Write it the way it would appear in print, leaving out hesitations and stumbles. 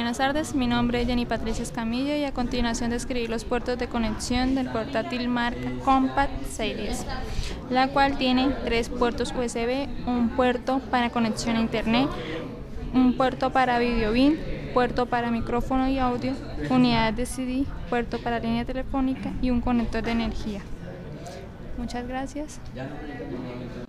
buenas tardes, mi nombre es Jenny Patricia Escamilla y a continuación describir los puertos de conexión del portátil marca Compact 610, la cual tiene 3 puertos USB, un puerto para conexión a internet, un puerto para video bin, puerto para micrófono y audio, unidad de CD, puerto para línea telefónica y un conector de energía. Muchas gracias.